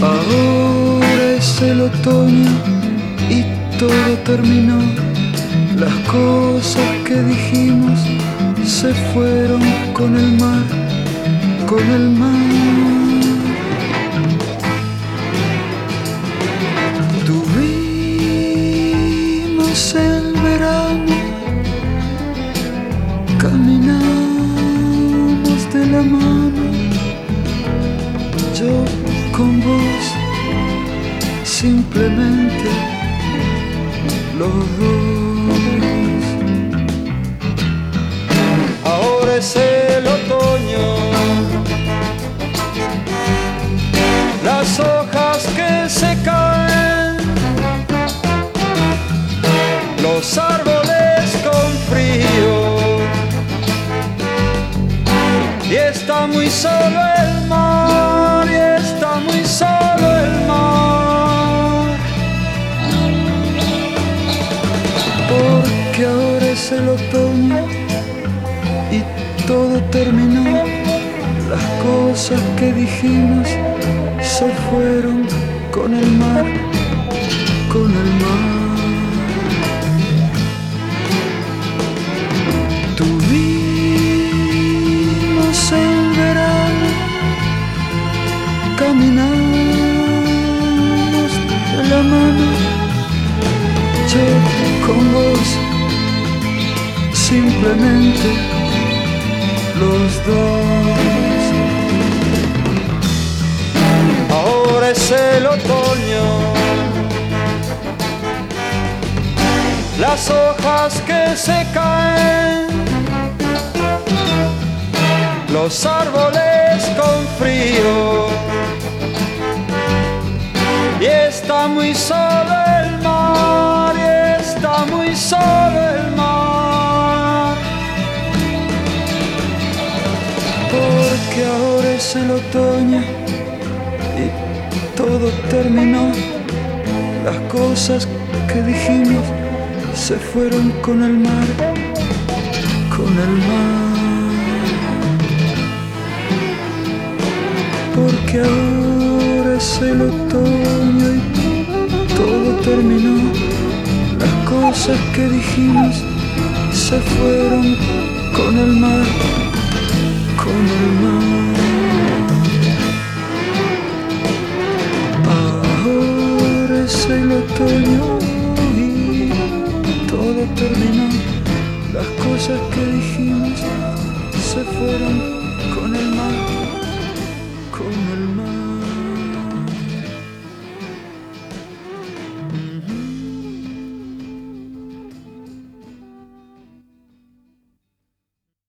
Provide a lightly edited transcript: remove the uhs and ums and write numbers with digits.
Ahora es el otoño y todo terminó. Las cosas que dijimos se fueron con el mar, con el mar. Tuvimos el verano, caminamos de la mano, yo con vos, simplemente los dos. Ahora es el otoño, las hojas que se caen, los árboles con frío, y está muy solo el mar, y está muy solo el mar. Porque ahora es el otoño y todo terminó. Las cosas que dijimos se fueron con el mar, con el mar. Tuvimos el verano, caminamos de la mano, yo con vos, simplemente los dos. Ahora es el otoño, las hojas que se caen, los árboles con frío, y está muy solo el mar, y está muy solo el mar. Porque ahora es el otoño y todo terminó. Las cosas que dijimos se fueron con el mar, con el mar. Porque ahora es el otoño y todo terminó. Las cosas que dijimos se fueron con el mar, con el mar.